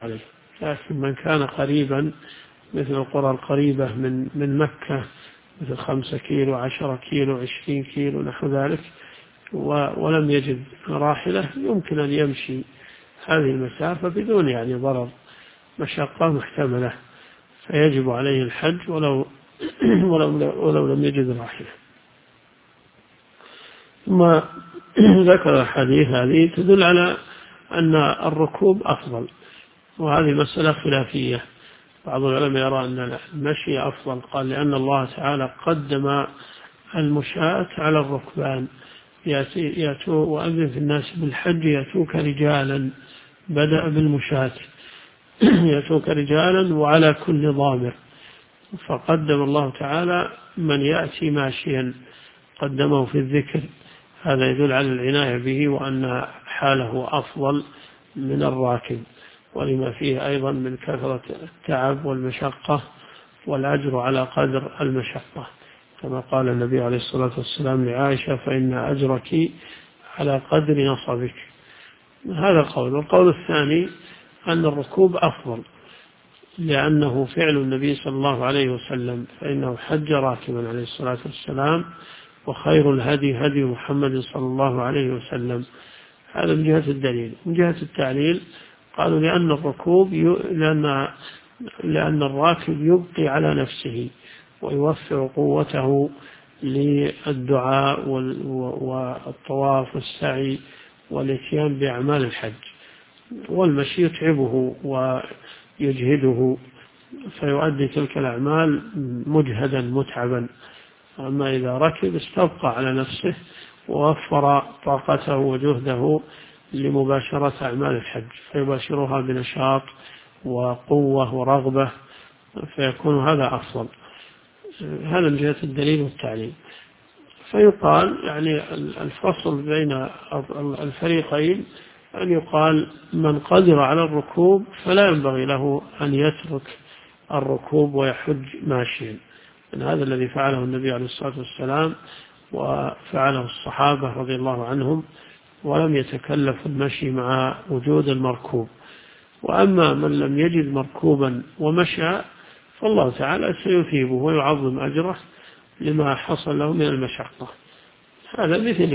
عليه. لكن من كان قريبا مثل القرى القريبة من مكة مثل 5 كيلو 10 كيلو 20 كيلو نحو ذلك ولم يجد راحلة يمكن أن يمشي هذه المسافة بدون يعني ضرر مشقة محتملة، فيجب عليه الحج ولو لم يجد راحلة. ثم ذكر الحديث هذه تدل على أن الركوب أفضل، وهذه مسألة خلافية. بعض العلماء يرى أن المشي أفضل، قال لأن الله تعالى قدم المشاة على الركبان، يأتوا وأذن في الناس بالحج يأتوك رجالا، بدأ بالمشاة يأتوك رجالا وعلى كل ضامر، فقدم الله تعالى من يأتي ماشيا قدمه في الذكر. هذا يدل على العناية به وأن حاله أفضل من الراكب، ولما فيه أيضا من كثرة التعب والمشقة والأجر على قدر المشقة، كما قال النبي عليه الصلاة والسلام لعائشة: فإن أجرك على قدر نصبك. هذا قول. والقول الثاني أن الركوب أفضل، لأنه فعل النبي صلى الله عليه وسلم، فإنه حج راكبا عليه الصلاة والسلام، وخير الهدي هدي محمد صلى الله عليه وسلم. هذا من جهة الدليل. من جهة التعليل قالوا لأن الركوب لأن الراكب يبقي على نفسه ويوفر قوته للدعاء والطواف والسعي والاتيان بأعمال الحج، والمشي يتعبه ويجهده فيؤدي تلك الأعمال مجهدا متعبا. أما إذا ركب استبقى على نفسه ووفر طاقته وجهده لمباشرة أعمال الحج، فيباشرها بنشاط وقوة ورغبة، فيكون هذا أفضل. هذا من جهة الدليل والتعليل. فيقال يعني الفصل بين الفريقين أن يقال من قدر على الركوب فلا ينبغي له أن يترك الركوب ويحج ماشيا، من هذا الذي فعله النبي عليه الصلاة والسلام وفعله الصحابة رضي الله عنهم، ولم يتكلف المشي مع وجود المركوب. وأما من لم يجد مركوبا ومشى فالله تعالى سيثيبه ويعظم أجره لما حصل له من المشقة. هذا مثل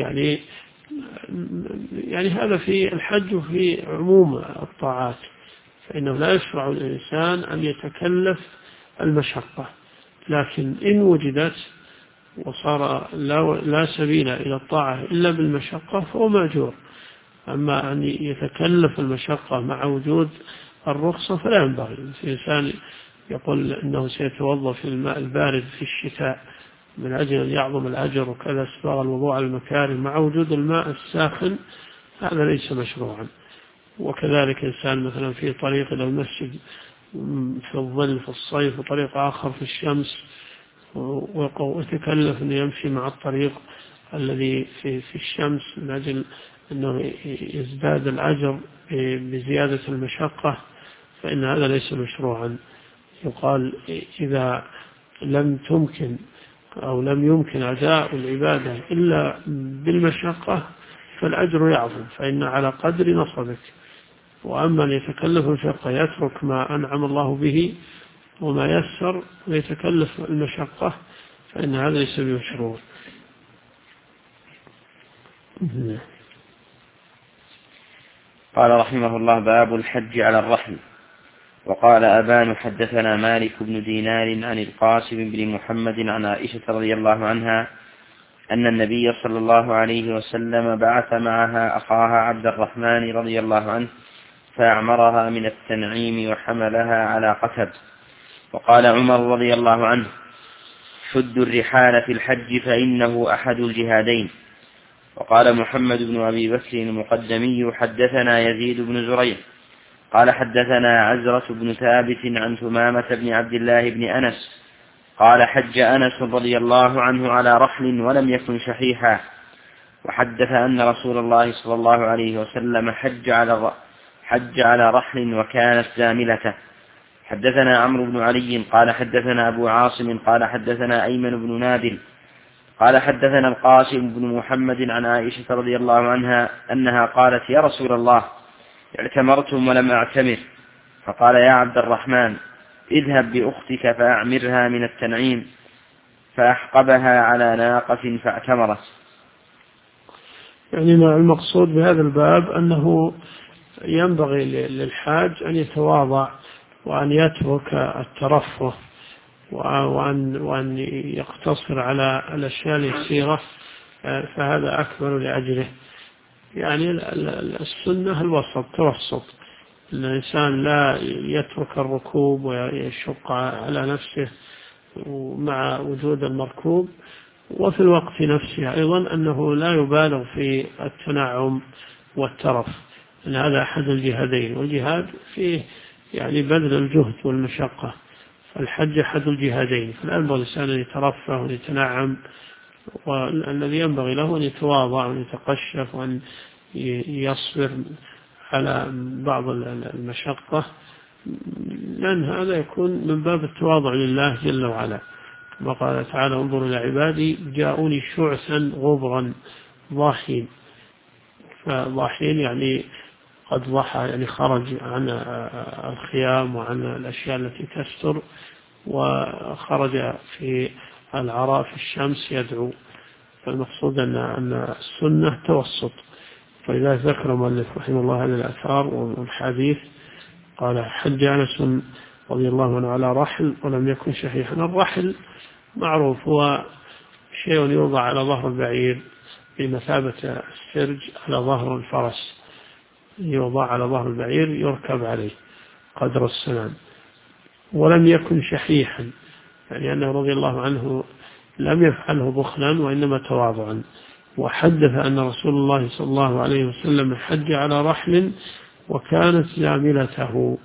يعني هذا في الحج وفي عموم الطاعات، فإنه لا يشرع الإنسان أن يتكلف المشقة، لكن إن وجدت وصار لا سبيل إلى الطاعة إلا بالمشقة فهو مأجور. أما أن يتكلف المشقة مع وجود الرخصة فلا ينبغي. الإنسان يقول أنه سيتوضأ في الماء البارد في الشتاء من أجل أن يعظم الأجر، وكذا اسباغ الوضوء على المكارم مع وجود الماء الساخن، هذا ليس مشروعا. وكذلك إنسان مثلا في طريق إلى المسجد في الظل في الصيف وطريق آخر في الشمس، ويتكلف أن يمشي مع الطريق الذي في الشمس من أجل أنه يزداد الأجر بزيادة المشقة، فإن هذا ليس مشروعا. يقال إذا لم تمكن أو لم يمكن أداء العبادة إلا بالمشقة فالأجر يعظم، فإن على قدر نصبك. وأما أن يتكلف المشقة يترك ما أنعم الله به وما يسر ويتكلف المشقة فإن هذا ليس بمشروع. قال رحمه الله: باب الحج على الرحل. وقال أبان: حدثنا مالك بن دينار عن القاسم بن محمد عن عائشة رضي الله عنها أن النبي صلى الله عليه وسلم بعث معها أخاها عبد الرحمن رضي الله عنه فأعمرها من التنعيم وحملها على قتب. وقال عمر رضي الله عنه: شدوا الرحال في الحج فإنه أحد الجهادين. وقال محمد بن أبي بكر المقدمي: حدثنا يزيد بن زريع قال حدثنا عزرة بن ثابت عن ثمامة بن عبد الله بن أنس قال: حج أنس رضي الله عنه على رحل ولم يكن شحيحا. وحدث أن رسول الله صلى الله عليه وسلم حج على رحل وكانت زاملته. حدثنا عمرو بن علي قال حدثنا أبو عاصم قال حدثنا أيمن بن نادل قال حدثنا القاسم بن محمد عن عائشة رضي الله عنها أنها قالت: يا رسول الله، اعتمرتم ولم أعتمر، فقال يا عبد الرحمن اذهب بأختك فأعمرها من التنعيم، فأحقبها على ناقة فاعتمرت. يعني المقصود بهذا الباب أنه ينبغي للحاج أن يتواضع وأن يترك الترفه وأن يقتصر على الأشياء اليسيرة، فهذا أكبر لأجله. يعني السنة الوسط، توسط، أن الإنسان لا يترك الركوب ويشق على نفسه مع وجود المركوب، وفي الوقت نفسه أيضا أنه لا يبالغ في التنعم والترف، أن هذا أحد الجهادين، والجهاد فيه يعني بذل الجهد والمشقة، فالحج أحد الجهادين، فلا ينبغي الإنسان أن يترفه ويتنعم، والذي ينبغي له أن يتواضع وأن يتقشف وأن يصبر على بعض المشقة، لأن هذا يكون من باب التواضع لله جل وعلا، كما قال تعالى انظروا إلى عبادي جاءوني شعثا غبرا ضاحين. فضاحين يعني قد ضحى، يعني خرج عن الخيام وعن الأشياء التي تستر، وخرج في العراء في الشمس يدعو. فالمقصود أن السنة توسط. فإذا ذكر مؤلف رحمه الله هذه الآثار والحديث قال حج أنس رضي الله عنه على رحل ولم يكن شحيحا. الرحل معروف، هو شيء يوضع على ظهر البعير بمثابة السرج على ظهر الفرس، يوضع على ظهر البعير يركب عليه قدر السنام. ولم يكن شحيحا، يعني أنه رضي الله عنه لم يفعله بخلا وإنما تواضعا. وحدث أن رسول الله صلى الله عليه وسلم حج على رحل وكانت زاملته.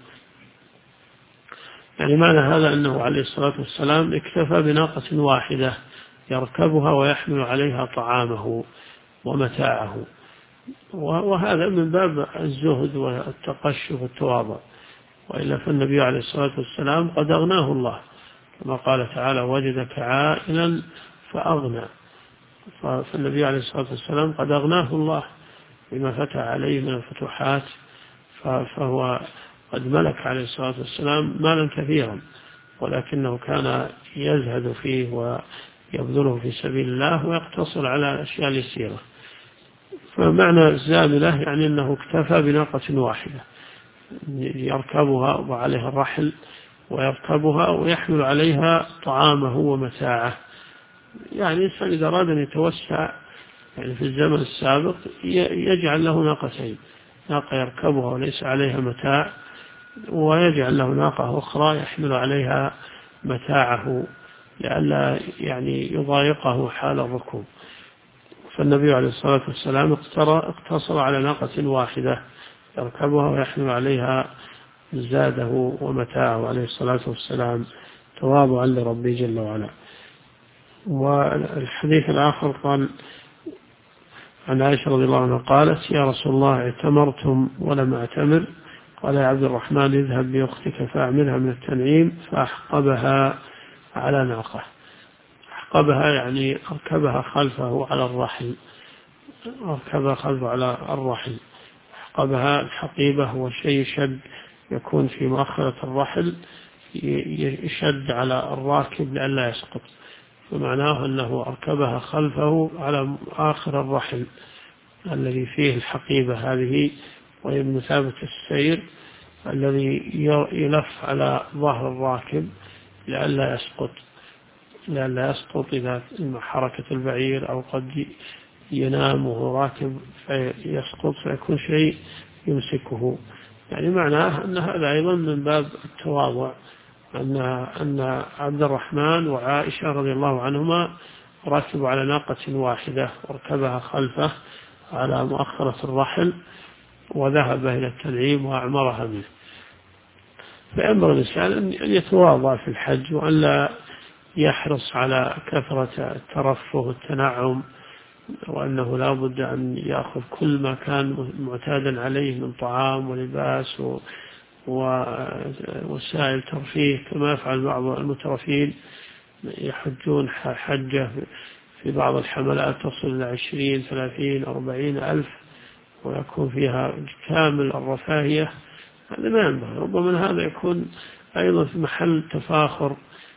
يعني معنى هذا أنه عليه الصلاة والسلام اكتفى بناقة واحدة يركبها ويحمل عليها طعامه ومتاعه، وهذا من باب الزهد والتقشف والتواضع. وإلا فالنبي عليه الصلاة والسلام قد أغناه الله، كما قال تعالى وجدك عائلا فأغنى. فالنبي عليه الصلاة والسلام قد أغناه الله بما فتح عليه من الفتوحات، فهو قد ملك عليه الصلاة والسلام مالا كثيرا، ولكنه كان يزهد فيه ويبذله في سبيل الله ويقتصر على الأشياء اليسيرة. فمعنى الزاملة يعني أنه اكتفى بناقة واحدة يركبها وعليها الرحل ويركبها ويحمل عليها طعامه ومتاعه. يعني الإنسان إذا أراد أن يتوسع يعني في الزمن السابق يجعل له ناقتين، ناقة يركبها وليس عليها متاع، ويجعل له ناقة أخرى يحمل عليها متاعه لئلا يعني يضايقه حال الركوب. فالنبي عليه الصلاة والسلام اقتصر على ناقة واحدة يركبها ويحمل عليها زاده ومتاعه عليه الصلاة والسلام تواضعا لربه جل وعلا. والحديث الآخر قال عن عائشة رضي الله عنها قالت يا رسول الله اعتمرتم ولم أعتمر؟ قال يا عبد الرحمن اذهب بأختك فأعملها من التنعيم، فأحقبها على ناقة. أحقبها يعني أركبها خلفه على الرحل، أركبها خلفه على الرحل. أحقبها الحقيبة هو شيء شد يكون في مؤخرة الرحل يشد على الراكب لئلا يسقط، فمعناه أنه أركبها خلفه على آخر الرحل الذي فيه الحقيبة هذه، وهي بمثابة السير الذي يلف على ظهر الراكب لئلا يسقط إذا حركة البعير أو قد ينام وهو راكب فيسقط فيكون شيء يمسكه. يعني معناه أن هذا أيضا من باب التواضع، أن عبد الرحمن وعائشة رضي الله عنهما ركبوا على ناقة واحدة واركبها خلفه على مؤخرة الرحل وذهب إلى التنعيم وأعمرها منه. فأمر الإنسان أن يتواضع في الحج وأن لا يحرص على كثرة الترفه والتنعم، وأنه لا بد أن يأخذ كل ما كان معتادا عليه من طعام ولباس ووسائل ترفيه، كما يفعل بعض المترفين يحجون حجة في بعض الحملات تصل إلى 20 30 40 ألف، ويكون فيها كامل الرفاهية هذا ما ينبغي. ربما هذا يكون أيضا في محل تفاخر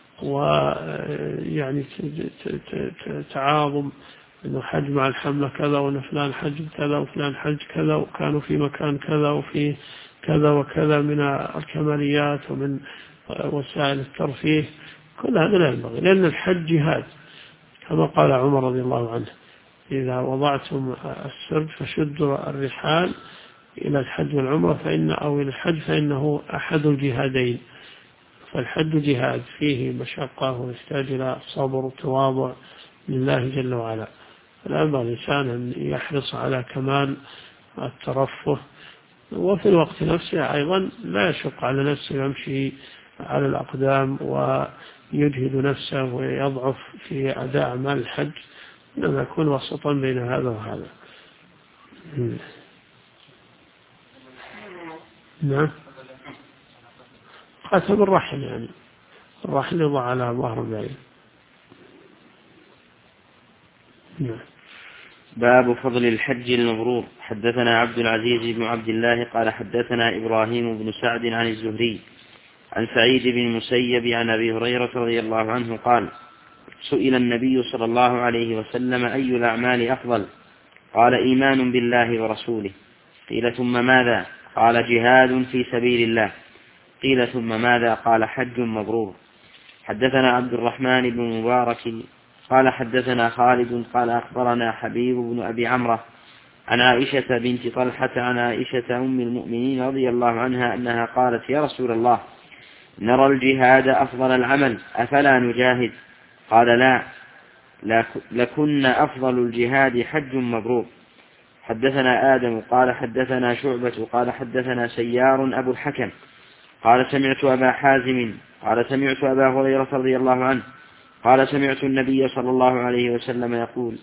ويعني تعاظم، أنه حج مع الحملة كذا، وأن فلان حج كذا وفلان حج كذا، وكانوا في مكان كذا وفي كذا وكذا من الكماليات ومن وسائل الترفيه. كل هذا لا ينبغي، لأن الحج جهاد كما قال عمر رضي الله عنه: إذا وضعتم السرد فشدوا الرحال إلى الحج والعمرة أو إلى الحج فإنه أحد الجهادين. فالحج جهاد فيه مشقة ويحتاج إلى صبر وتواضع لله جل وعلا. فلا ينبغي الإنسان أن يحرص على كمال الترفه، وفي الوقت نفسه أيضا لا يشق على نفسه يمشي على الأقدام ويجهد نفسه ويضعف في أداء أعمال الحج، إنما يكون وسطا بين هذا وهذا. نعم، خاتم الرحل، يعني الرحل يضع على ظهر بعيد. نعم. باب فضل الحج المبرور. حدثنا عبد العزيز بن عبد الله قال حدثنا إبراهيم بن سعد عن الزهري عن سعيد بن المسيب عن أبي هريرة رضي الله عنه قال: سئل النبي صلى الله عليه وسلم: أي الأعمال أفضل؟ قال: إيمان بالله ورسوله. قيل: ثم ماذا؟ قال: جهاد في سبيل الله. قيل: ثم ماذا؟ قال: حج مبرور. حدثنا عبد الرحمن بن مبارك قال حدثنا خالد قال أخبرنا حبيب بن أبي عمرة عن عائشة بنت طلحة عن عائشة أم المؤمنين رضي الله عنها أنها قالت: يا رسول الله، نرى الجهاد أفضل العمل، أفلا نجاهد؟ قال: لا، لكن أفضل الجهاد حج مبرور. حدثنا آدم قال حدثنا شعبة قال حدثنا سيار أبو الحكم قال سمعت أبا حازم قال سمعت أبا هريرة رضي الله عنه قال: سمعت النبي صلى الله عليه وسلم يقول: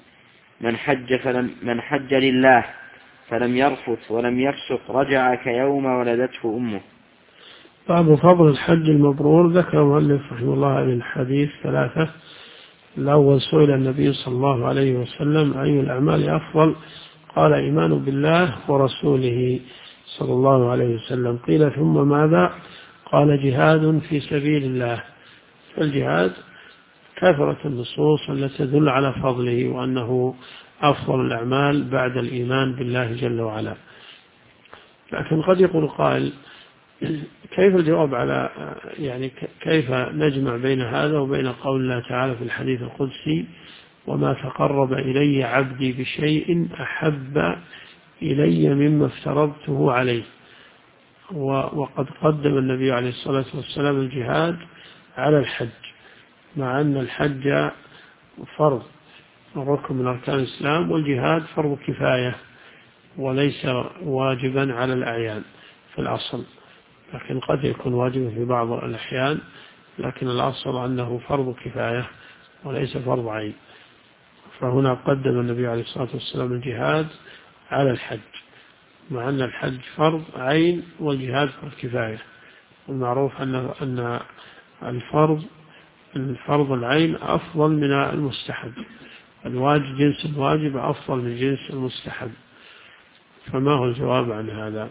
من حج لله فلم يرفث ولم يفسق رجع كيوم ولدته أمه. باب فضل الحج المبرور. ذكر المؤلف رحمه الله هذه الحديث ثلاثة. الأول: سئل النبي صلى الله عليه وسلم: أي الأعمال أفضل؟ قال: إيمان بالله ورسوله صلى الله عليه وسلم. قيل: ثم ماذا؟ قال: جهاد في سبيل الله. فالجهاد كثرة النصوص التي تدل على فضله وأنه أفضل الأعمال بعد الإيمان بالله جل وعلا. لكن قد يقول قائل: كيف الجواب على يعني كيف نجمع بين هذا وبين قول الله تعالى في الحديث القدسي: وما تقرب إلي عبدي بشيء أحب إلي مما افترضته عليه؟ وقد قدم النبي عليه الصلاة والسلام الجهاد على الحج، مع أن الحج فرض ركن من أركان الإسلام، والجهاد فرض كفاية وليس واجبا على الأعيان في الأصل، لكن قد يكون واجبا في بعض الأحيان، لكن الأصل أنه فرض كفاية وليس فرض عين. فهنا قدم النبي عليه الصلاة والسلام الجهاد على الحج، مع أن الحج فرض عين والجهاد فرض كفاية. والمعروف أن الفرض العين أفضل من المستحب، الواجب جنس الواجب أفضل من جنس المستحب. فما هو الجواب عن هذا؟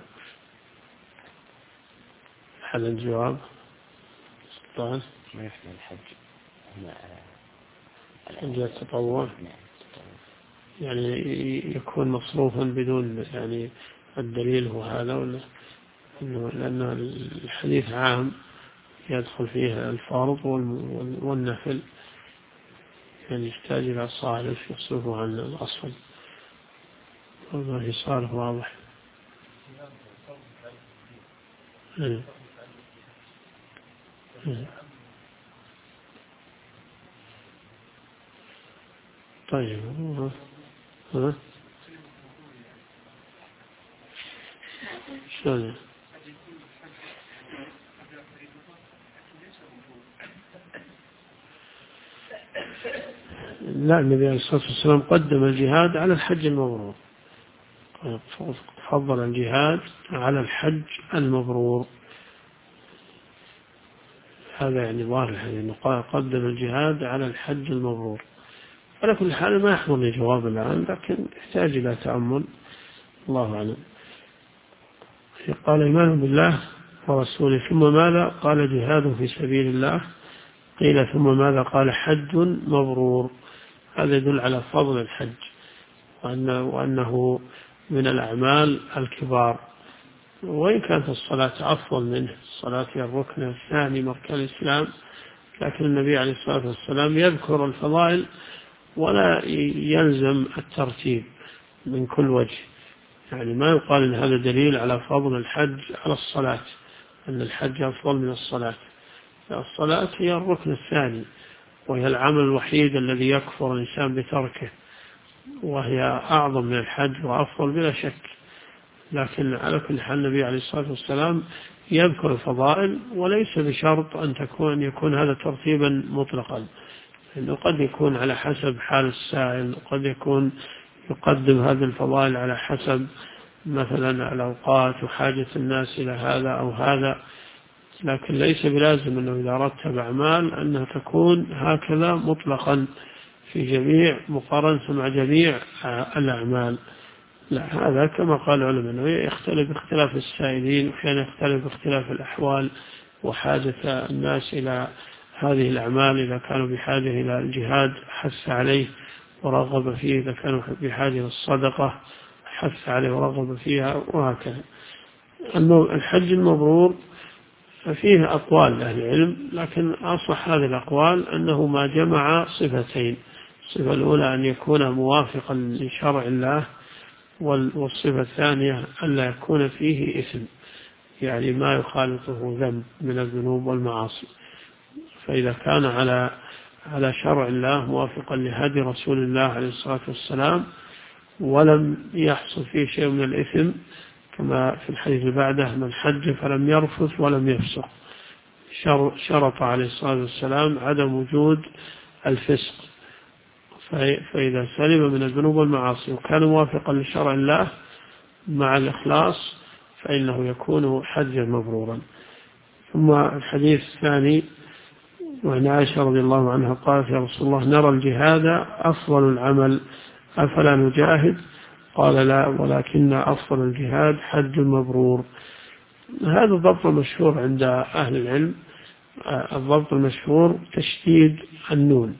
هذا الجواب سلطان ما يحمل الحج الحج التطوع، يعني يكون مصروفا بدون يعني الدليل هو هذا، ولا لأن الحديث عام يدخل فيه الفرض والنفل، يعني يحتاج إلى صارف يصرفه عن الأصل. والله صارف واضح. طيب. شلون؟ لا، النبي عليه الصلاة والسلام قدم الجهاد على الحج المبرور، فضل الجهاد على الحج المبرور. هذا يعني ظاهر الحديث أنه قدم الجهاد على الحج المبرور. على كل حال ما يحضرني جواب الآن، لكن يحتاج إلى تأمل، الله أعلم. قال إيمان بالله ورسوله، ثم ماذا؟ قال جهاد في سبيل الله. قيل ثم ماذا؟ قال حج مبرور. هذا يدل على فضل الحج وأنه من الأعمال الكبار، وإن كانت الصلاة أفضل منه. الصلاة هي الركن الثاني من أركان الإسلام، لكن النبي عليه الصلاة والسلام يذكر الفضائل ولا يلزم الترتيب من كل وجه. يعني ما يقال إن هذا دليل على فضل الحج على الصلاة، أن الحج أفضل من الصلاة. الصلاة هي الركن الثاني، وهي العمل الوحيد الذي يكفر الإنسان بتركه، وهي أعظم من الحج وأفضل بلا شك. لكن على كل حال النبي عليه الصلاة والسلام يذكر الفضائل، وليس بشرط أن يكون هذا ترتيبا مطلقا، لأنه قد يكون على حسب حال السائل، وقد يكون يقدم هذه الفضائل على حسب مثلا الأوقات وحاجة الناس إلى هذا أو هذا. لكن ليس بلازم أنه إذا رتب أعمال أنها تكون هكذا مطلقا في جميع مقارنة مع جميع الأعمال. لا، هذا كما قال العلماء أنه يختلف باختلاف السائلين، وأحيانا يختلف باختلاف الأحوال وحاجة الناس إلى هذه الأعمال. إذا كانوا بحاجة إلى الجهاد حث عليه ورغب فيه، إذا كانوا بحاجة إلى الصدقة حث عليه ورغب فيها، وهكذا. الحج المبرور فيه أقوال أهل العلم، لكن أصح هذه الأقوال أنه ما جمع صفتين. الصفة الأولى أن يكون موافقا لشرع الله، والصفة الثانية أن لا يكون فيه إثم، يعني ما يخالطه ذنب من الذنوب والمعاصي. فإذا كان على شرع الله موافقا لهدي رسول الله عليه الصلاة والسلام، ولم يحصل فيه شيء من الإثم، كما في الحديث بعده: من حج فلم يرفث ولم يفسق. شرط عليه الصلاة والسلام عدم وجود الفسق. فإذا سلم من الذنوب والمعاصي وكان موافقا لشرع الله مع الإخلاص فإنه يكون حجا مبرورا. ثم الحديث الثاني، وعن عائشة رضي الله عنها قالت: يا رسول الله، نرى الجهاد أفضل العمل، أفلا نجاهد؟ قال: لا، ولكن أفضل الجهاد حج مبرور. هذا الضبط المشهور عند أهل العلم. الضبط المشهور تشديد النون،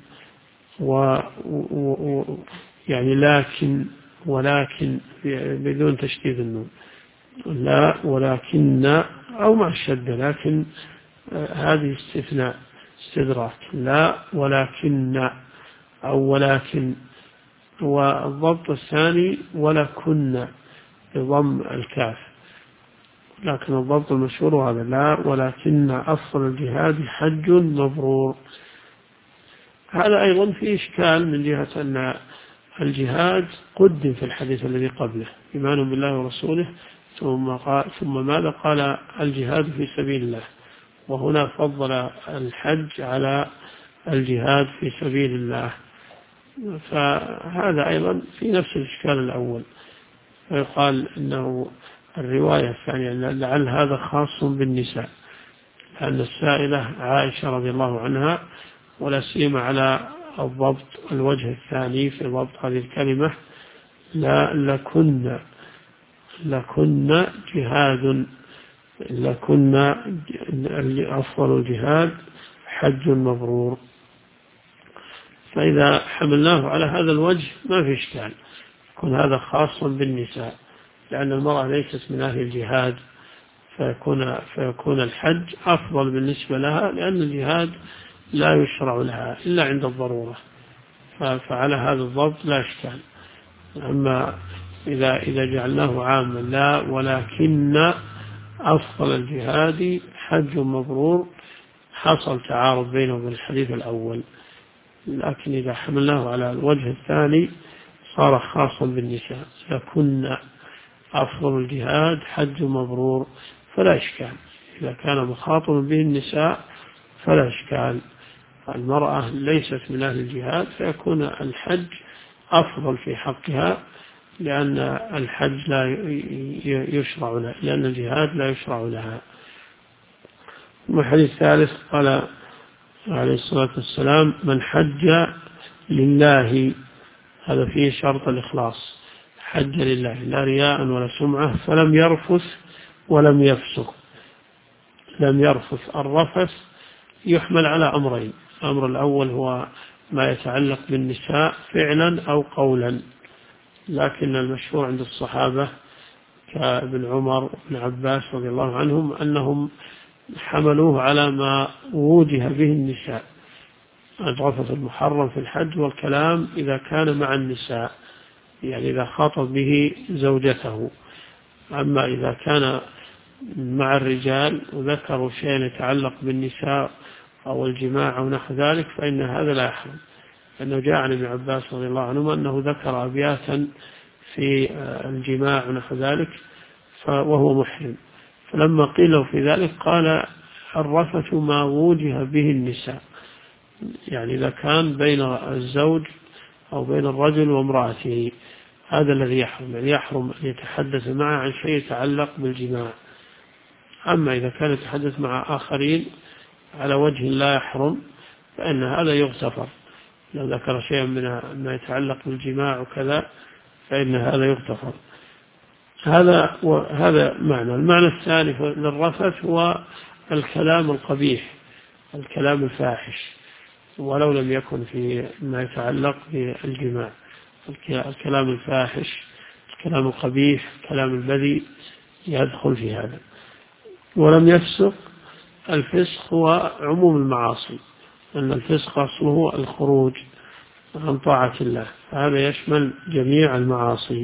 يعني ولكن بدون تشديد النون، لا ولكن، أو مع الشدة، لكن هذه استثناء استدراك، لا ولكن أو ولكن. والضبط الثاني ولكن بضم الكاف، لكن الضبط المشهور هذا: لا ولكن أفضل الجهاد حج مبرور. هذا أيضا في إشكال من جهة أن الجهاد قدم في الحديث الذي قبله: إيمان بالله ورسوله، ثم ماذا؟ قال: الجهاد في سبيل الله. وهنا فضل الحج على الجهاد في سبيل الله. فهذا أيضا في نفس الإشكال الأول. فيقال إنه الرواية الثانية لعل هذا خاص بالنساء، لأن السائلة عائشة رضي الله عنها، ولا سيما على الضبط الوجه الثاني في ضبط هذه الكلمة: لا لكن جهاد، لكن أفضل الجهاد حج مبرور. فإذا حملناه على هذا الوجه ما في إشكال، يكون هذا خاصا بالنساء، لأن المرأة ليست من أهل الجهاد، فيكون الحج أفضل بالنسبة لها، لأن الجهاد لا يشرع لها إلا عند الضرورة. فعلى هذا الضبط لا إشكال. أما إذا جعلناه عاما: لا ولكن أفضل الجهاد حج مبرور، حصل تعارض بينه وبين الحديث الأول. لكن إذا حملناه على الوجه الثاني صار خاصا بالنساء: لكن أفضل الجهاد حج مبرور، فلا إشكال. إذا كان مخاطبا به النساء فلا إشكال. المرأة ليست من أهل الجهاد، فيكون الحج أفضل في حقها، لأن الحج لا يشرع لها، لأن الجهاد لا يشرع لها. والحديث الثالث قال عليه الصلاة والسلام: من حج لله، هذا فيه شرط الإخلاص، حج لله لا رياء ولا سمعة، فلم يرفث ولم يفسق لم يرفث. الرفث يحمل على أمرين: الأمر الأول هو ما يتعلق بالنساء فعلا أو قولا، لكن المشهور عند الصحابة كابن عمر وابن عباس رضي الله عنهم أنهم حملوه على ما وجه به النساء، الرفث المحرم في الحج والكلام إذا كان مع النساء، يعني إذا خاطب به زوجته. أما إذا كان مع الرجال وذكروا شيئا يتعلق بالنساء أو الجماع أو نحو ذلك فإن هذا لا يحرم، لأنه جاء عن ابن عباس رضي الله عنهما أنه ذكر أبياتا في الجماع ونحو ذلك وهو محرم، فلما قيل له في ذلك قال: الرفث ما وجه به النساء، يعني إذا كان بين الزوج أو بين الرجل وامرأته هذا الذي يحرم، يعني يحرم أن يتحدث معه عن شيء يتعلق بالجماع. أما إذا كان يتحدث مع آخرين على وجه لا يحرم فإن هذا يغتفر، لو ذكر شيئا من ما يتعلق بالجماع وكذا فإن هذا يغتفر. هذا معنى. المعنى الثاني للرفث هو الكلام القبيح، الكلام الفاحش، ولو لم يكن في ما يتعلق بالجماع. الكلام الفاحش، الكلام القبيح، الكلام البذيء يدخل في هذا. ولم يفسق. الفسق هو عموم المعاصي، أن الفسق أصله الخروج عن طاعة الله، فهذا يشمل جميع المعاصي.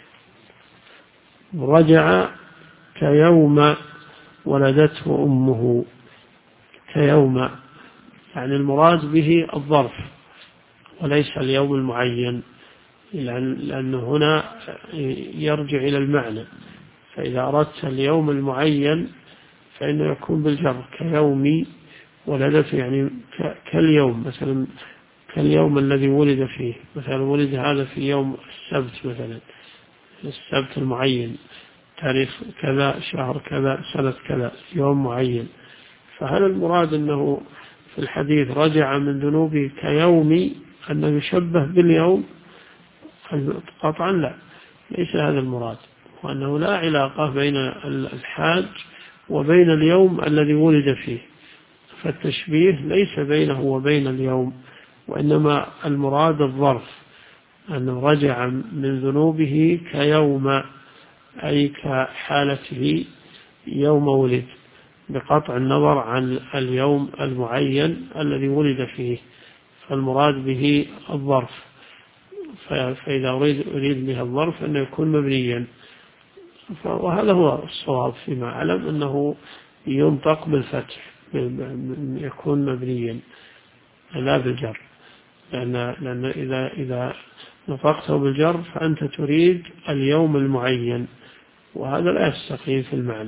رجع كيوم ولدته أمه. كيوم يعني المراد به الظرف وليس اليوم المعين، لأنه هنا يرجع إلى المعنى، فإذا أردت اليوم المعين فإنه يكون بالجر. كيوم ولدته يعني كاليوم، مثلا كاليوم الذي ولد فيه، مثلا ولد هذا في يوم السبت، مثلا السبت المعين، تاريخ كذا، شهر كذا، سنة كذا، يوم معين. فهل المراد أنه في الحديث رجع من ذنوبه كيوم أنه يشبه باليوم؟ قطعا لا، ليس هذا المراد، وأنه لا علاقة بين الحاج وبين اليوم الذي ولد فيه، فالتشبيه ليس بينه وبين اليوم، وإنما المراد الظرف، أنه رجع من ذنوبه كيوم أي كحالته يوم ولد، بقطع النظر عن اليوم المعين الذي ولد فيه، فالمراد به الظرف. فإذا أريد به الظرف أنه يكون مبنيا، وهذا هو الصواب فيما أعلم، أنه ينطق بالفتح، يكون مبنيا لا بالجر، لأن إذا نطقته بالجر فأنت تريد اليوم المعين، وهذا لا يستقيم في المعنى.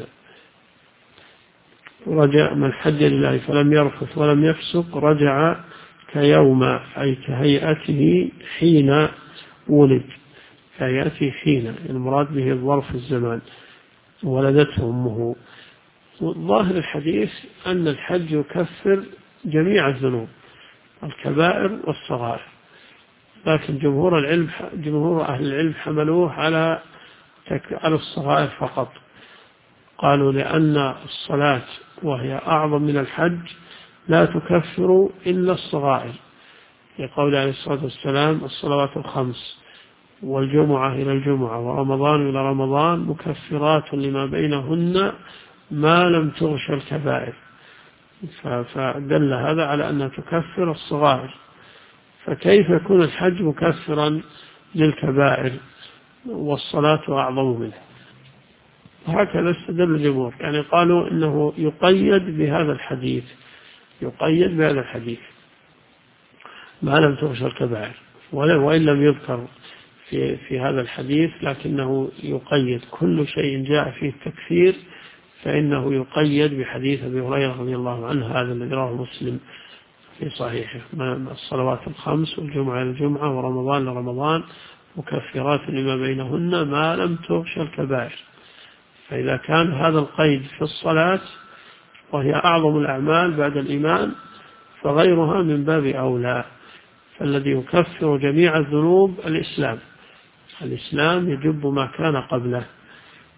رجع من حج لله فلم يرفث ولم يفسق رجع كيوم أي كهيئته حين ولد، كهيئته حين، المراد به الظرف الزمان. ولدته أمه. ظاهر الحديث أن الحج يكفر جميع الذنوب، الكبائر والصغائر، لكن جمهور أهل العلم حملوه على الصغائر فقط. قالوا لأن الصلاة وهي أعظم من الحج لا تكفر إلا الصغائر، لقول عليه الصلاة والسلام: الصلوات الخمس والجمعة إلى الجمعة ورمضان إلى رمضان مكفرات لما بينهن ما لم تغش الكبائر. فدل هذا على أنها تكفر الصغائر، فكيف يكون الحج مكفرا للكبائر والصلاة أعظم منه؟ وهكذا استدل الجمهور، يعني قالوا إنه يقيد بهذا الحديث، يقيد بهذا الحديث ما لم تغش الكبائر، وإن لم يذكر في هذا الحديث، لكنه يقيد كل شيء جاء فيه التكفير فإنه يقيد بحديث أبي هريرة رضي الله عنه هذا الذي رواه مسلم في صحيحه: الصلوات الخمس والجمعة إلى الجمعة ورمضان لرمضان مكفرات لما بينهن ما لم تغش الكبائر. فإذا كان هذا القيد في الصلاة وهي أعظم الأعمال بعد الإيمان فغيرها من باب أولى. فالذي يكفر جميع الذنوب الإسلام يجب ما كان قبله،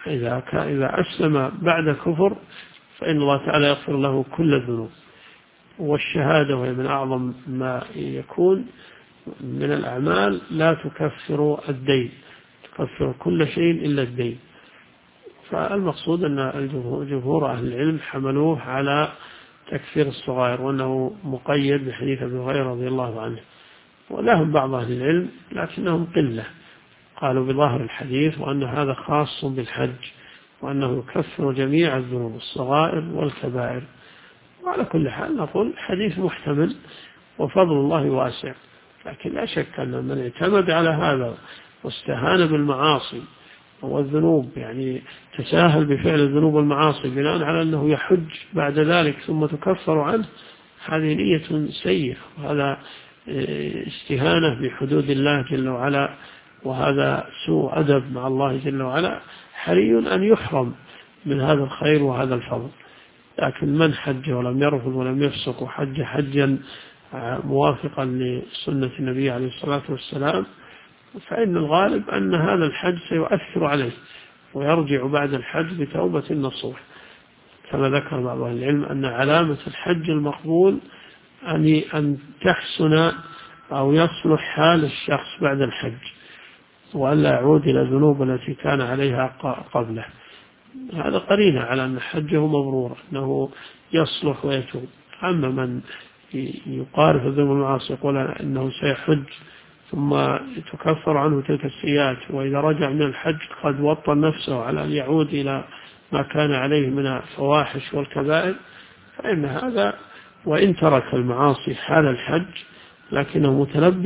إذا أسلم بعد كفر فإن الله تعالى يغفر له كل الذنوب. والشهادة وهي من أعظم ما يكون من الأعمال لا تكفر الدين، تكفر كل شيء إلا الدين. فالمقصود أن جمهور أهل العلم حملوه على تكفير الصغائر، وأنه مقيد بحديث أبي هريرة رضي الله عنه. ولهم بعض أهل العلم لكنهم قلة قالوا بظاهر الحديث وأن هذا خاص بالحج، وأنه يكفر جميع الذنوب الصغائر والكبائر. وعلى كل حال نقول حديث محتمل وفضل الله واسع، لكن لا شك أن من اعتمد على هذا واستهان بالمعاصي والذنوب، يعني تساهل بفعل الذنوب والمعاصي بناء على أنه يحج بعد ذلك ثم تكفر عنه، هذه نية سيئة، وهذا استهانة بحدود الله جل وعلا، وهذا سوء أدب مع الله جل وعلا. حري أن يحرم من هذا الخير وهذا الفضل. لكن من حج ولم يرفض ولم يفسق وحج حجا موافقا لسنة النبي عليه الصلاة والسلام، فإن الغالب أن هذا الحج سيؤثر عليه ويرجع بعد الحج بتوبة نصوح. كما ذكر بعض أهل العلم أن علامة الحج المقبول أن تحسن أو يصلح حال الشخص بعد الحج، وألا يعود إلى الذنوب التي كان عليها قبله. هذا قرينة على أن حجه مبرور، أنه يصلح ويتوب. أما من يقارف الذنوب والمعاصي يقول أنه سيحج ثم تكفر عنه تلك السيئات، وإذا رجع من الحج قد وطن نفسه على أن يعود إلى ما كان عليه من الفواحش والكبائر، فإن هذا وإن ترك المعاصي حال الحج لكنه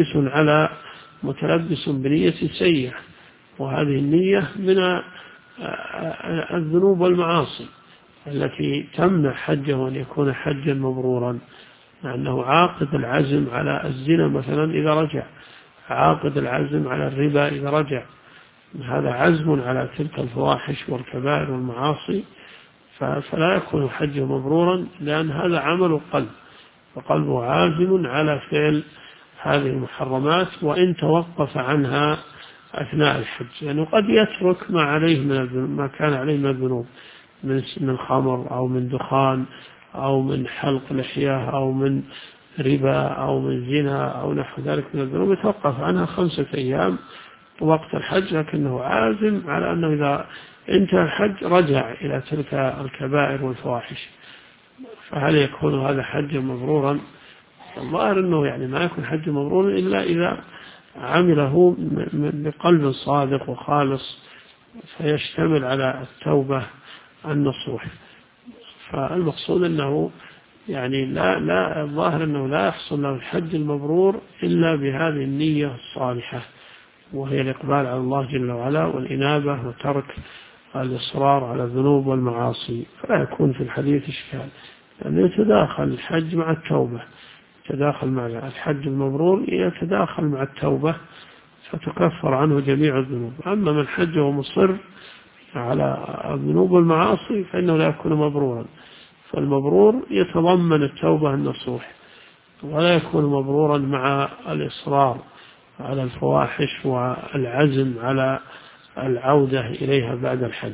متلبس بنية سيئة، وهذه النية من الذنوب والمعاصي التي تمنع حجه أن يكون حجا مبرورا، لأنه عاقد العزم على الزنا مثلا إذا رجع، عاقد العزم على الربا إذا رجع، هذا عزم على تلك الفواحش والكبائر والمعاصي، فلا يكون حجه مبرورا، لأن هذا عمل قلب، وقلبه عازم على فعل هذه المحرمات وإن توقف عنها أثناء الحج. يعني قد يترك ما كان عليه من الذنوب، من خمر أو من دخان أو من حلق لحية أو من ربا أو من زنا أو نحو ذلك من الذنوب، يتوقف عنها 5 أيام وقت الحج، لكنه عازم على أنه إذا انتهى الحج رجع إلى تلك الكبائر والفواحش. فهل يكون هذا حج مبرورا؟ الظاهر أنه يعني ما يكون حج مبرورا إلا إذا عمله بقلب صادق وخالص، فيشتمل على التوبة النصوح. فالمقصود أنه يعني لا الظاهر أنه لا يحصل له الحج المبرور إلا بهذه النية الصالحة، وهي الإقبال على الله جل وعلا والإنابة وترك الإصرار على الذنوب والمعاصي. فلا يكون في الحديث إشكال، لأنه يتداخل الحج مع التوبة، يتداخل مع الحج المبرور يتداخل مع التوبة فتكفر عنه جميع الذنوب. أما من حج ومصر على الذنوب والمعاصي فإنه لا يكون مبرورا، فالمبرور يتضمن التوبة النصوح، ولا يكون مبرورا مع الإصرار على الفواحش والعزم على العودة إليها بعد الحج.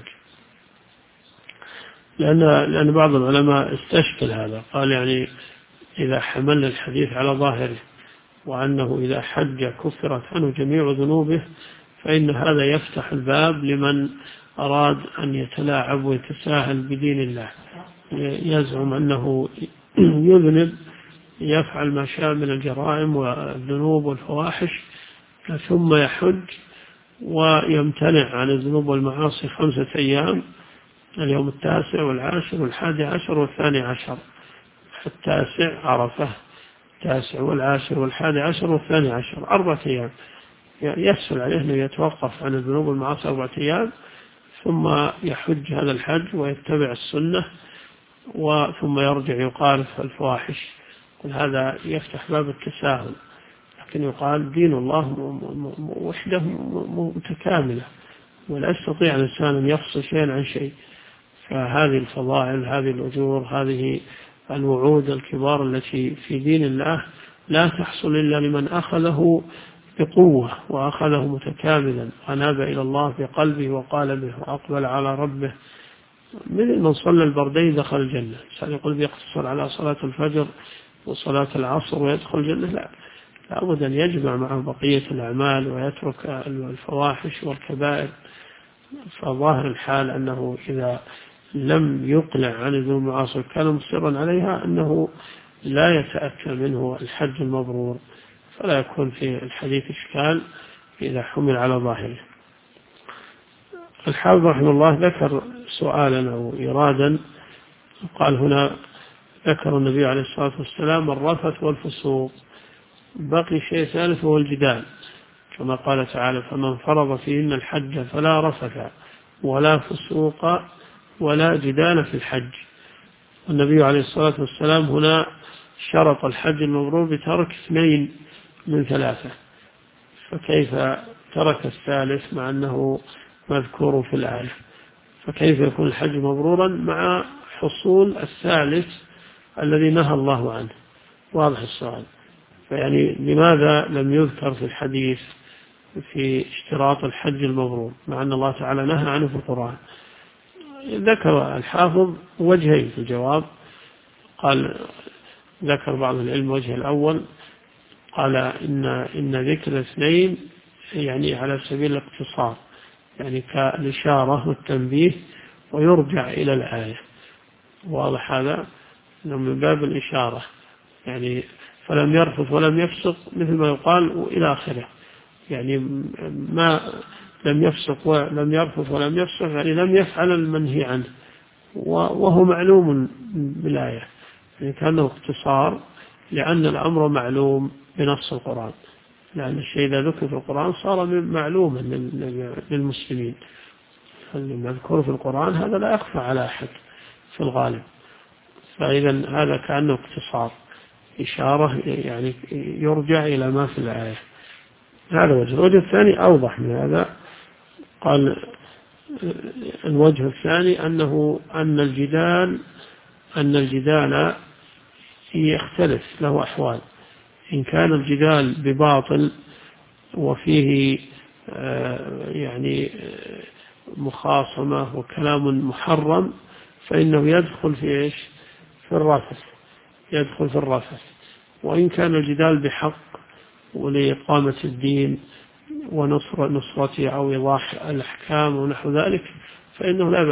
لأن بعض العلماء استشكل هذا، قال يعني إذا حمل الحديث على ظاهره وأنه إذا حج كفرت عنه جميع ذنوبه، فإن هذا يفتح الباب لمن أراد أن يتلاعب ويتساهل بدين الله، يزعم أنه يذنب، يفعل ما شاء من الجرائم والذنوب والفواحش، ثم يحج ويمتنع عن الذنوب والمعاصي 5 أيام، اليوم 9 والعاشر والحادي عشر والثاني عشر. 9 عرفة، 9 والعاشر والحادي عشر والثاني عشر، 4 أيام. يسهل عليه أنه يتوقف عن الذنوب والمعاصي 4 أيام ثم يحج هذا الحج ويتبع السنة، ثم يرجع يقارف الفواحش. هذا يفتح باب التساهل، لكن يقال دين الله وحده متكاملة، ولا يستطيع الإنسان أن يفصل شيئا عن شيء. فهذه الفضائل، هذه الأجور، هذه الوعود الكبار التي في دين الله لا تحصل إلا لمن أخذه بقوة وأخذه متكاملا، أناب إلى الله بقلبه وقالبه وأقبل على ربه، مثل من صلى البردين دخل الجنة. يقول بيقتصر على صلاة الفجر وصلاة العصر ويدخل الجنة، لا، لابد أن يجمع معه بقية الأعمال ويترك الفواحش والكبائر. فظاهر الحال أنه إذا لم يقلع عن الذنوب المعاصي كان مصرا عليها أنه لا يتأتى منه الحج المبرور، فلا يكون في الحديث إشكال إذا حمل على ظاهره. الحافظ رحمه الله ذكر سؤالا أو إرادا، قال هنا ذكر النبي عليه الصلاة والسلام الرفث والفسوق، بقي شيء ثالث هو الجدال، كما قال تعالى فمن فرض فيهن الحج فلا رفث ولا فسوق ولا جدال في الحج. النبي عليه الصلاة والسلام هنا شرط الحج المبرور بترك 2 من 3، فكيف ترك الثالث مع أنه مذكور في الآية؟ فكيف يكون الحج مبرورا مع حصول الثالث الذي نهى الله عنه؟ واضح السؤال. فيعني لماذا لم يذكر في الحديث في اشتراط الحج المبرور مع أن الله تعالى نهى عنه في القرآن؟ ذكر الحافظ وجهين في الجواب. قال ذكر بعض العلم وجه الأول، قال إن ذكر 2 يعني على سبيل الاقتصار، يعني كالإشارة والتنبيه ويرجع إلى الآية. واضح هذا؟ من باب الإشارة، يعني فلم يرفث ولم يفسق مثل ما يقال إلى آخره، يعني ما لم يفسق ولم يرفث ولم يفسق يعني لم يفعل المنهي عنه، وهو معلوم بالآية، يعني كأنه اختصار، لأن الأمر معلوم بنص القرآن، لأن الشيء إذا ذكر في القرآن صار معلوما للمسلمين. المذكور في القرآن هذا لا يخفى على أحد في الغالب، فإذا هذا كأنه اختصار، إشارة يعني يرجع إلى ما في الآية. هذا وجه. الوجه الثاني أوضح من هذا، قال الوجه الثاني أن الجدال يختلف له أحوال. إن كان الجدال بباطل وفيه يعني مخاصمة وكلام محرم فإنه يدخل في إيش؟ في الرفث، يدخل في الرفث. وإن كان الجدال بحق ولإقامة الدين ونصرته أو إيضاح الأحكام ونحو ذلك فإنه لا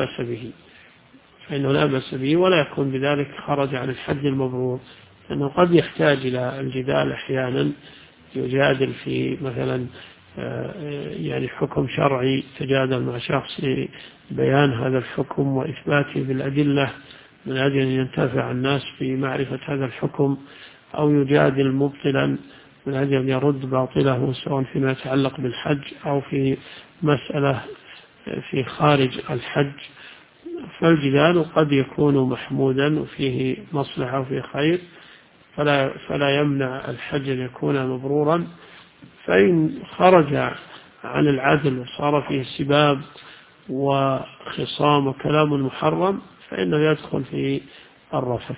بأس به، ولا يكون بذلك خرج عن الحج المبرور، لأنه قد يحتاج إلى الجدال أحيانا، يجادل في مثلا يعني حكم شرعي، تجادل مع شخص لبيان هذا الحكم وإثباته بالأدلة من أجل أن ينتفع الناس بمعرفة هذا الحكم، أو يجادل مبطلا من أجل أن يرد باطله سواء فيما يتعلق بالحج أو في مسألة في خارج الحج. فالجدال قد يكون محمودا وفيه مصلحة وفيه خير، فلا يمنع الحج أن يكون مبرورا. فإن خرج عن العدل وصار فيه سباب وخصام وكلام محرم فإنه يدخل في الرفث.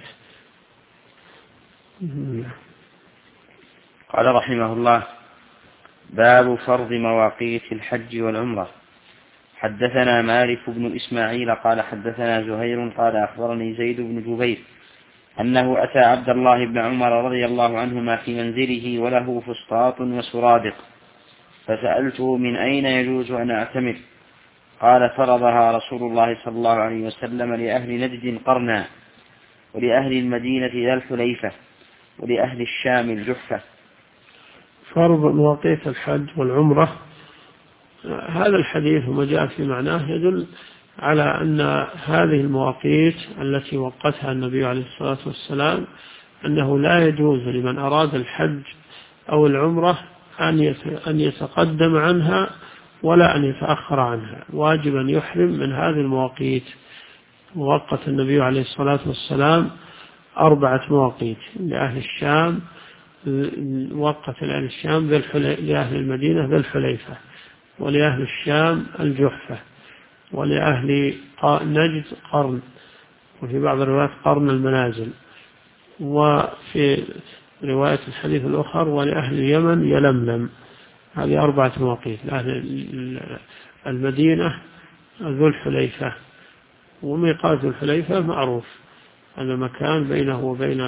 قال رحمه الله: باب فرض مواقيت الحج والعمرة. حدثنا مالك بن إسماعيل قال حدثنا زهير قال أخبرني زيد بن جبير أنه أتى عبد الله بن عمر رضي الله عنهما في منزله وله فسطاط وسرادق، فسألته من أين يجوز أن أعتمر؟ قال: فرضها رسول الله صلى الله عليه وسلم لأهل نجد قرنا، ولأهل المدينة ذا الحليفة، ولأهل الشام الجحفة. فرض مواقيت الحج والعمرة، هذا الحديث وما جاء في معناه يدل على أن هذه المواقيت التي وقتها النبي عليه الصلاة والسلام أنه لا يجوز لمن أراد الحج أو العمرة أن يتقدم عنها ولا أن يتأخر عنها، واجب أن يحرم من هذه المواقيت. وقت النبي عليه الصلاة والسلام 4 مواقيت لأهل الشام، وقت لأهل الشام لأهل المدينة ذا الحليفة، ولأهل الشام الجحفة، ولأهل نجد قرن، وفي بعض الروايات قرن المنازل، وفي رواية الحديث الأخر ولأهل اليمن يلملم. هذه 4 مواقيت. المدينة ذو الحليفة، وميقات ذو الحليفة معروف أن مكان بينه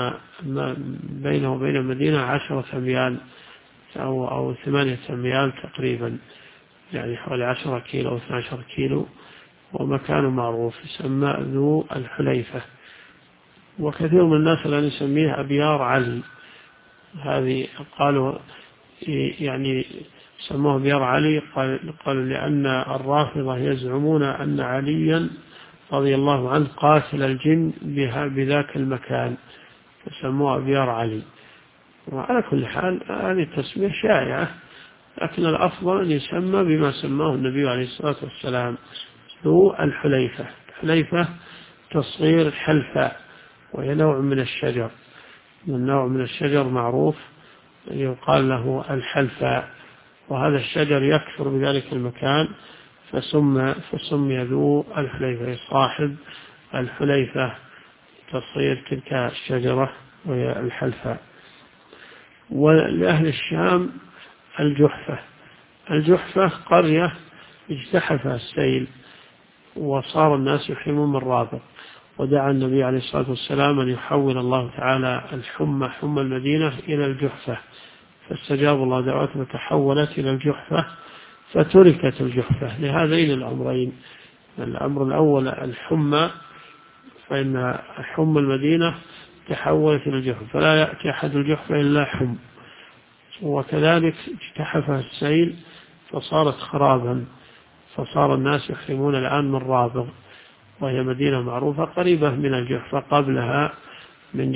وبين المدينة 10 أميال أو 8 أميال تقريبا، يعني حوالي 10 كيلو أو 12 كيلو، ومكان معروف يسمى ذو الحليفة. وكثير من الناس الآن يسميه أبيار علي، هذه قالوا يعني سموه أبيار علي، قالوا لأن الرافضة يزعمون أن عليا رضي الله عنه قاتل الجن بذاك المكان، فسموه أبيار علي. وعلى كل حال هذه التسمية شائعة، لكن الأفضل أن يسمى بما سماه النبي عليه الصلاة والسلام ذو الحليفة. الحليفة تصغير حلفاء، وهي نوع من الشجر، من نوع من الشجر معروف يقال له الحلفاء، وهذا الشجر يكثر بذلك المكان فسمي ذو الحليفة، صاحب الحليفة، تصغير تلك الشجرة وهي الحلفاء. ولأهل الشام الجحفة. الجحفة قرية اجتحفها السيل وصار الناس يحرمون من رابط، ودعا النبي عليه الصلاة والسلام أن يحول الله تعالى حمى المدينة إلى الجحفة، فاستجاب الله دعوته وتحولت إلى الجحفة، فتركت الجحفة لهذين الأمرين. الأمر الأول الحمى، فإن حمى المدينة تحولت إلى الجحفة، فلا يأتي أحد الجحفة إلا حم. وكذلك اجتحفها السيل فصارت خرابا، فصار الناس يحرمون الآن من رابغ، وهي مدينة معروفة قريبة من الجحفة، قبلها من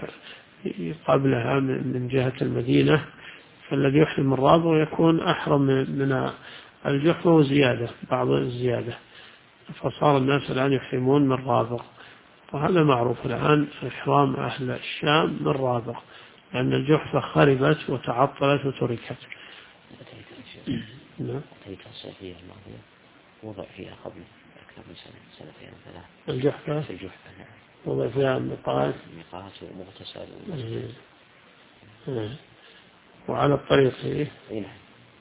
جهة المدينة، فالذي يحرم من رابغ يكون أحرم من الجحفة وزيادة، بعض الزيادة، فصار الناس الآن يحرمون من رابغ. وهذا معروف الآن إحرام أهل الشام من رابغ، لأن الجحفة خربت وتعطلت وتركت. أتيت الصيفية الماضية وضع فيها قبل أكثر من سنتين 3. الجحفة في الجحفة نعم، وضع فيها ميقات ومغتسل وعلى الطريق فيه نعم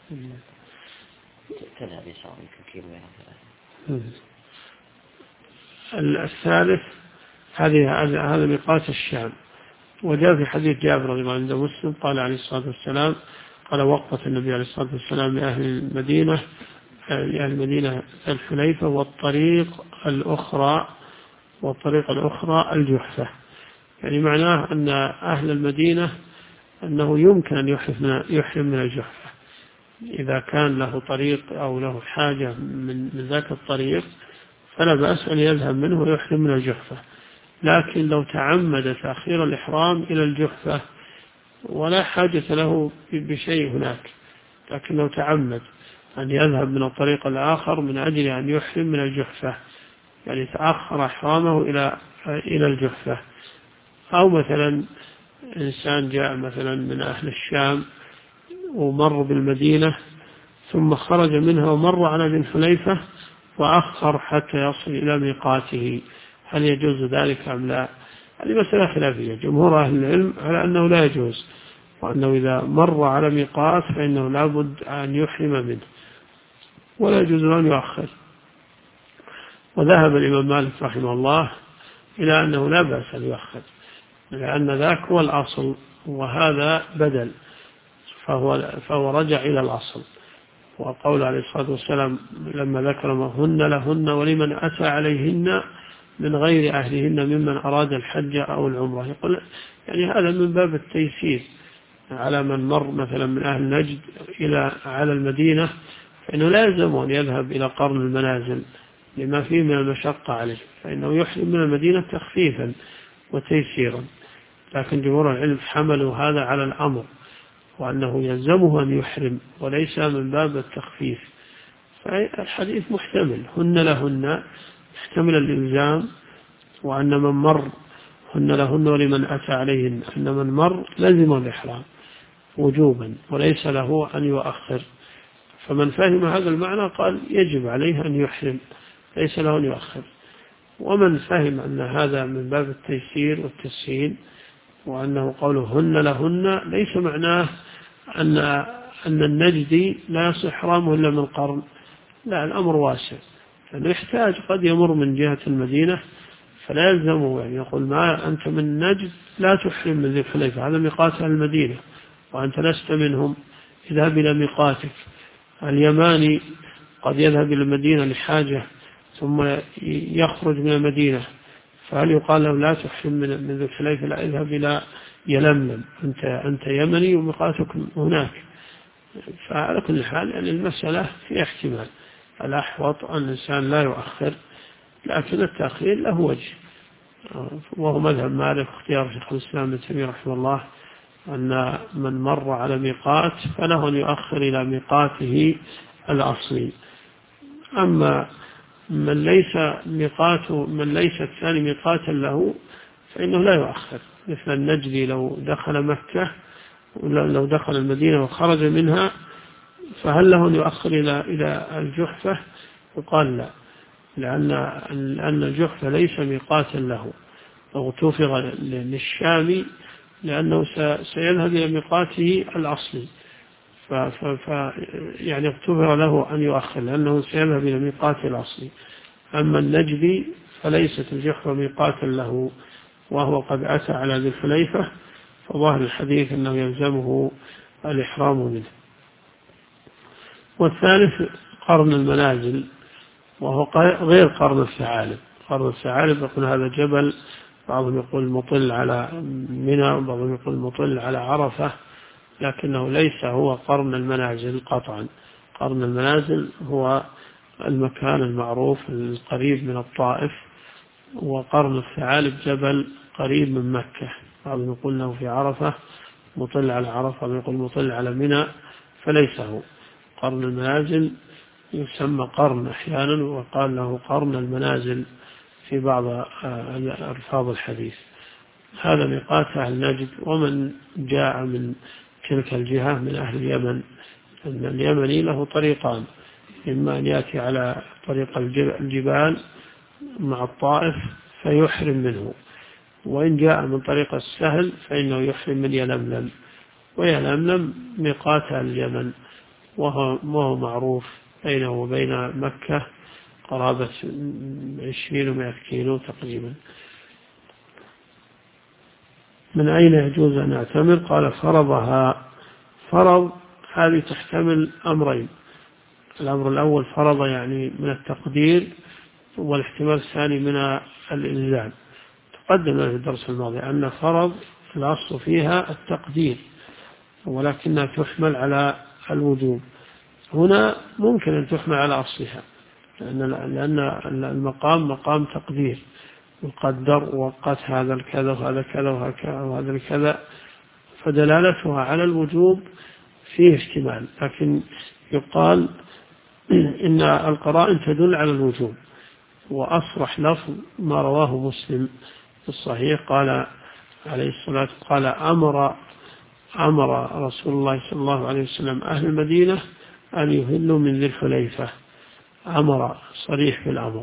تذهب يسار يمكن كيلو ولا 3. الثالث هذا ميقات الشام. وجاء في حديث جابر رضي الله عنه عند مسلم قال عليه الصلاة والسلام، قال وقت النبي عليه الصلاة والسلام لأهل المدينة الحليفة والطريق الأخرى الجحفة، يعني معناه أن أهل المدينة أنه يمكن أن يحرم من الجحفة إذا كان له طريق أو له حاجة من ذاك الطريق، فلا بأس أن يذهب منه ويحرم من الجحفة. لكن لو تعمد تأخير الإحرام إلى الجحفة ولا حاجة له بشيء هناك، لكن لو تعمد أن يذهب من الطريق الآخر من أجل أن يحرم من الجحفة، يعني تأخر إحرامه إلى الجحفة. أو مثلا إنسان جاء مثلا من أهل الشام ومر بالمدينة ثم خرج منها ومر على ذي الحليفة وأخر حتى يصل إلى ميقاته، هل يجوز ذلك أم لا؟ هذه مسألة خلافية. جمهور أهل العلم على أنه لا يجوز، وأنه إذا مر على ميقات فإنه لابد أن يحرم منه ولا يجوز أن يؤخر. وذهب الإمام مالك رحمه الله إلى أنه لا بأس أن يؤخر، لأن ذاك هو الأصل وهذا بدل، فهو رجع إلى الأصل. وقول عليه الصلاة والسلام لما ذكر هن لهن ولمن أتى عليهن من غير أهلهن ممن أراد الحج أو العمرة، يقول يعني هذا من باب التيسير على من مر مثلا من أهل نجد على المدينة، فإنه لا يلزم أن يذهب إلى قرن المنازل لما فيه من المشقة عليه، فإنه يحرم من المدينة تخفيفا وتيسيرا. لكن جمهور العلم حملوا هذا على الأمر، وأنه يلزمه أن يحرم وليس من باب التخفيف. فالحديث محتمل، هن لهن يحتمل الإلزام، وأن من مر هن لهن ولمن أتى عليهن، أن من مر لزم الإحرام وجوبا وليس له أن يؤخر. فمن فهم هذا المعنى قال يجب عليه أن يحرم، ليس له أن يؤخر. ومن فهم أن هذا من باب التيسير والتسهيل، وأنه قوله هن لهن ليس معناه أن النجدي لا يصح إحرامه إلا من قرن، لا، الأمر واسع، لأنه يحتاج قد يمر من جهة المدينة فلا يلزمه، يعني يقول ما أنت من نجد لا تحرم من ذي الحليفة، هذا ميقات أهل المدينة وأنت لست منهم، اذهب إلى ميقاتك. اليماني قد يذهب إلى المدينة لحاجة ثم يخرج من المدينة، فهل يقال له لا تحرم من ذي الحليفة؟ لا، اذهب إلى يلملم، أنت يمني وميقاتك هناك. فعلى كل حال يعني المسألة في احتمال، الأحوط أن الإنسان لا يؤخر، لكن التأخير له وجه، وهو مذهب مالك اختيار شيخ الإسلام ابن تيمية رحمه الله، أن من مر على ميقات فله أن يؤخر إلى ميقاته الأصلي. أما من ليس الثاني ميقاتا له فإنه لا يؤخر، مثل النجدي لو دخل مكة، لو دخل المدينة وخرج منها فهل له أن يؤخر إلى الجحفة؟ يقال لا، لأن الجحفة ليس ميقاتا له، اغتفر للشامي لأنه سيذهب إلى ميقاته الأصلي، يعني اغتفر له أن يؤخر لأنه سيذهب إلى ميقاته الأصلي. أما النجدي فليست الجحفة ميقاتا له وهو قد أتى على ذي الحليفة، فظاهر الحديث أنه يلزمه الإحرام منه. والثالث قرن المنازل، وهو غير قرن الثعالب. قرن الثعالب يقول هذا جبل، بعضهم يقول مطل على منى، وبعضهم يقول مطل على عرفة، لكنه ليس هو قرن المنازل قطعا. قرن المنازل هو المكان المعروف القريب من الطائف، وقرن الثعالب جبل قريب من مكة، بعضهم يقول له في عرفة مطل على عرفة، بعضهم يقول مطل على منى، فليس هو. قرن المنازل يسمى قرن أحيانا، وقال له قرن المنازل في بعض ألفاظ الحديث. هذا ميقات أهل نجد، ومن جاء من تلك الجهة من أهل اليمن، أن اليمني له طريقان، إما أن يأتي على طريق الجبال مع الطائف فيحرم منه، وإن جاء من طريق السهل فإنه يحرم من يلملم، ويلملم ميقات أهل اليمن، وهو معروف بينه وبين مكة قرابة 20 و100 كيلو تقريبا. من أين يجوز أن أعتمر؟ قال فرضها. فرض هذه تحتمل أمرين، الأمر الأول فرض يعني من التقدير، والاحتمال الثاني من الإلزام. تقدم في الدرس الماضي أن فرض الأصل فيها التقدير، ولكنها تحمل على الوجوب. هنا ممكن أن تحمل على أصلها، لأن المقام مقام تقدير، يقدر وقت هذا الكذا وهذا كذا وهذا الكذا، فدلالتها على الوجوب فيه احتمال، لكن يقال إن القرائن تدل على الوجوب. وأصرح لفظ ما رواه مسلم في الصحيح، قال عليه الصلاة والسلام قال أمر رسول الله صلى الله عليه وسلم أهل المدينة أن يهلوا من ذي الحليفة، أمر صريح في الأمر.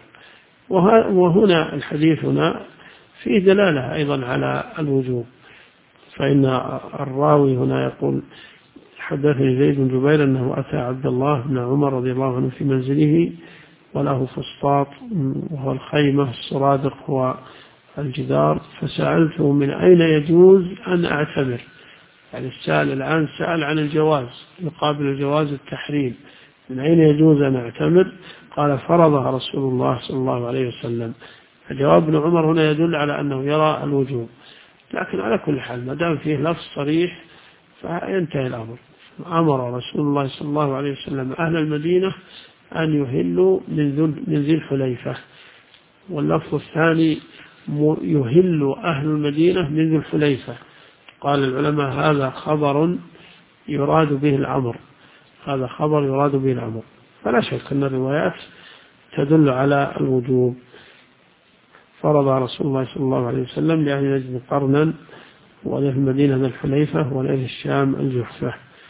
وهنا الحديث هنا فيه دلالة أيضا على الوجوب، فإن الراوي هنا يقول حدثني زيد بن جبير أنه أتى عبد الله بن عمر رضي الله عنه في منزله وله فسطاط، وهو الخيمة، السرادق هو الجدار، فسألته من أين يجوز أن أعتمر، يعني السائل الآن سأل عن الجواز يقابل الجواز التحريم، من أين يجوز أن أعتمر؟ قال فرضها رسول الله صلى الله عليه وسلم. فجواب ابن عمر هنا يدل على أنه يرى الوجوب، لكن على كل حال ما دام فيه لفظ صريح فينتهي الأمر. أمر رسول الله صلى الله عليه وسلم أهل المدينة أن يهلوا من ذي الحليفة، واللفظ الثاني يهل أهل المدينة من ذي الحليفة. قال العلماء هذا خبر يراد به الأمر، هذا خبر يراد به الأمر، فلا شك أن الروايات تدل على الوجوب. فرض رسول الله صلى الله عليه وسلم لأهل نجد قرنا، ولأهل المدينة ذي الحليفة، ولأهل الشام الجحفة،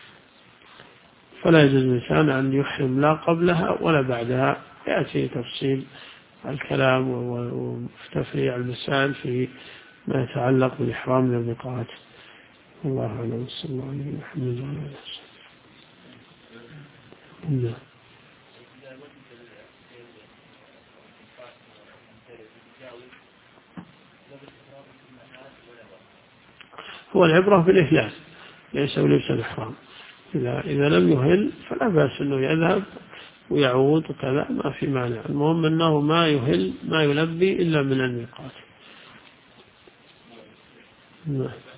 فلا يجوز الإنسان أن يحرم لا قبلها ولا بعدها. يأتي تفصيل الكلام وتفريع المسائل في ما يتعلق بالإحرام من الميقات. الله أعلم. صلى الله عليه وسلم. نعم. هو العبرة بالإهلال ليس بلبس الإحرام. إذا لم يهل فلا بأس أنه يذهب ويعود وكذا، ما في مانع. المهم أنه ما يهل ما يلبي إلا من الميقات. نعم.